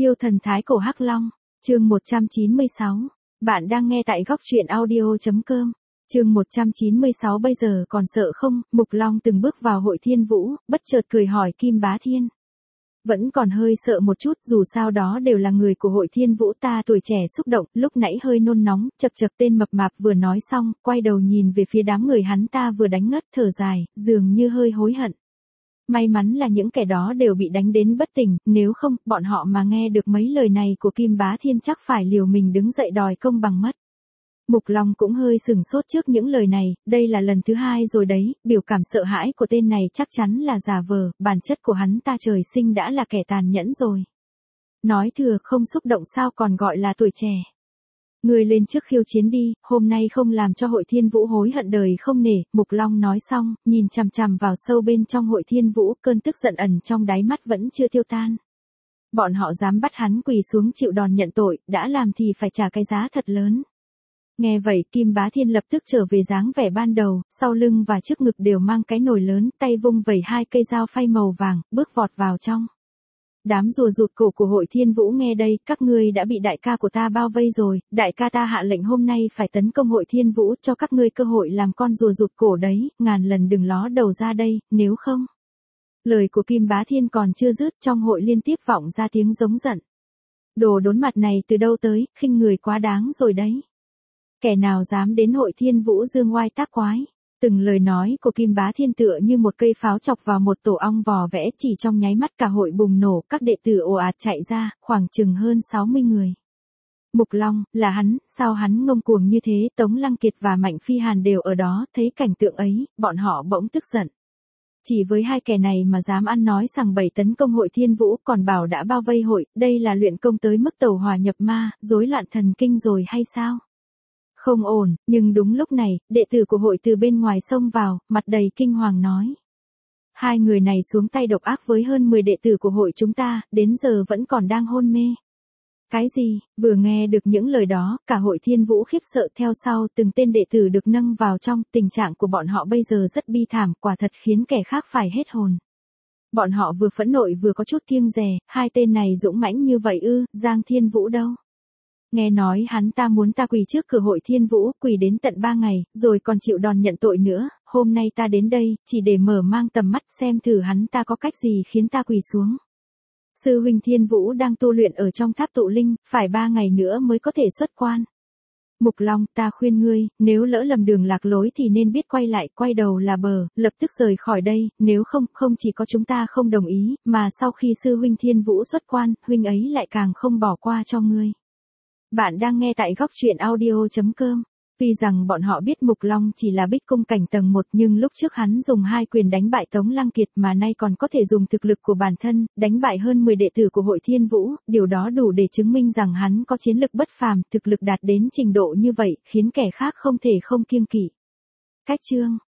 Yêu thần thái cổ Hắc Long, chương 196. Bạn đang nghe tại góc truyện audio.com. Chương 196 bây giờ còn sợ không? Mục Long từng bước vào hội Thiên Vũ, bất chợt cười hỏi Kim Bá Thiên. Vẫn còn hơi sợ một chút, dù sao đó đều là người của hội Thiên Vũ, ta tuổi trẻ xúc động, lúc nãy hơi nôn nóng, chật chật tên mập mạp vừa nói xong, quay đầu nhìn về phía đám người hắn ta vừa đánh ngất thở dài, dường như hơi hối hận. May mắn là những kẻ đó đều bị đánh đến bất tỉnh, nếu không, bọn họ mà nghe được mấy lời này của Kim Bá Thiên chắc phải liều mình đứng dậy đòi công bằng mất. Mục Long cũng hơi sừng sốt trước những lời này, đây là lần thứ hai rồi đấy, biểu cảm sợ hãi của tên này chắc chắn là giả vờ, bản chất của hắn ta trời sinh đã là kẻ tàn nhẫn rồi. Nói thừa không xúc động sao còn gọi là tuổi trẻ. Người lên trước khiêu chiến đi, hôm nay không làm cho hội Thiên Vũ hối hận đời không nể, Mục Long nói xong, nhìn chằm chằm vào sâu bên trong hội Thiên Vũ, cơn tức giận ẩn trong đáy mắt vẫn chưa tiêu tan. Bọn họ dám bắt hắn quỳ xuống chịu đòn nhận tội, đã làm thì phải trả cái giá thật lớn. Nghe vậy Kim Bá Thiên lập tức trở về dáng vẻ ban đầu, sau lưng và trước ngực đều mang cái nồi lớn, tay vung vẩy hai cây dao phay màu vàng, bước vọt vào trong. Đám rùa rụt cổ của hội Thiên Vũ nghe đây, các ngươi đã bị đại ca của ta bao vây rồi, đại ca ta hạ lệnh hôm nay phải tấn công hội Thiên Vũ, cho các ngươi cơ hội làm con rùa rụt cổ đấy, ngàn lần đừng ló đầu ra đây, nếu không. Lời của Kim Bá Thiên còn chưa dứt, trong hội liên tiếp vọng ra tiếng giống giận. Đồ đốn mặt này từ đâu tới, khinh người quá đáng rồi đấy. Kẻ nào dám đến hội Thiên Vũ dương oai tác quái. Từng lời nói của Kim Bá Thiên tựa như một cây pháo chọc vào một tổ ong vò vẽ, chỉ trong nháy mắt cả hội bùng nổ, các đệ tử ồ ạt chạy ra, khoảng chừng hơn 60 người. Mục Long, là hắn, sao hắn ngông cuồng như thế? Tống Lăng Kiệt và Mạnh Phi Hàn đều ở đó, thấy cảnh tượng ấy, bọn họ bỗng tức giận. Chỉ với hai kẻ này mà dám ăn nói sằng bậy tấn công hội Thiên Vũ, còn bảo đã bao vây hội, đây là luyện công tới mức tẩu hỏa nhập ma, rối loạn thần kinh rồi hay sao? Không ổn, nhưng đúng lúc này, đệ tử của hội từ bên ngoài xông vào, mặt đầy kinh hoàng nói. Hai người này xuống tay độc ác với hơn 10 đệ tử của hội chúng ta, đến giờ vẫn còn đang hôn mê. Cái gì? Vừa nghe được những lời đó, cả hội Thiên Vũ khiếp sợ theo sau, từng tên đệ tử được nâng vào trong, tình trạng của bọn họ bây giờ rất bi thảm, quả thật khiến kẻ khác phải hết hồn. Bọn họ vừa phẫn nộ vừa có chút kiêng dè, hai tên này dũng mãnh như vậy ư? Giang Thiên Vũ đâu? Nghe nói hắn ta muốn ta quỳ trước cửa hội Thiên Vũ, quỳ đến tận 3 ngày, rồi còn chịu đòn nhận tội nữa, hôm nay ta đến đây, chỉ để mở mang tầm mắt xem thử hắn ta có cách gì khiến ta quỳ xuống. Sư huynh Thiên Vũ đang tu luyện ở trong tháp tụ linh, phải 3 ngày nữa mới có thể xuất quan. Mục Long, ta khuyên ngươi, nếu lỡ lầm đường lạc lối thì nên biết quay lại, quay đầu là bờ, lập tức rời khỏi đây, nếu không, không chỉ có chúng ta không đồng ý, mà sau khi sư huynh Thiên Vũ xuất quan, huynh ấy lại càng không bỏ qua cho ngươi. Bạn đang nghe tại góc truyện audio.com. Tuy rằng bọn họ biết Mục Long chỉ là bích cung cảnh tầng 1 nhưng lúc trước hắn dùng 2 quyền đánh bại Tống Lăng Kiệt mà nay còn có thể dùng thực lực của bản thân, đánh bại hơn 10 đệ tử của hội Thiên Vũ, điều đó đủ để chứng minh rằng hắn có chiến lực bất phàm, thực lực đạt đến trình độ như vậy, khiến kẻ khác không thể không kiêng kỵ. Cách chương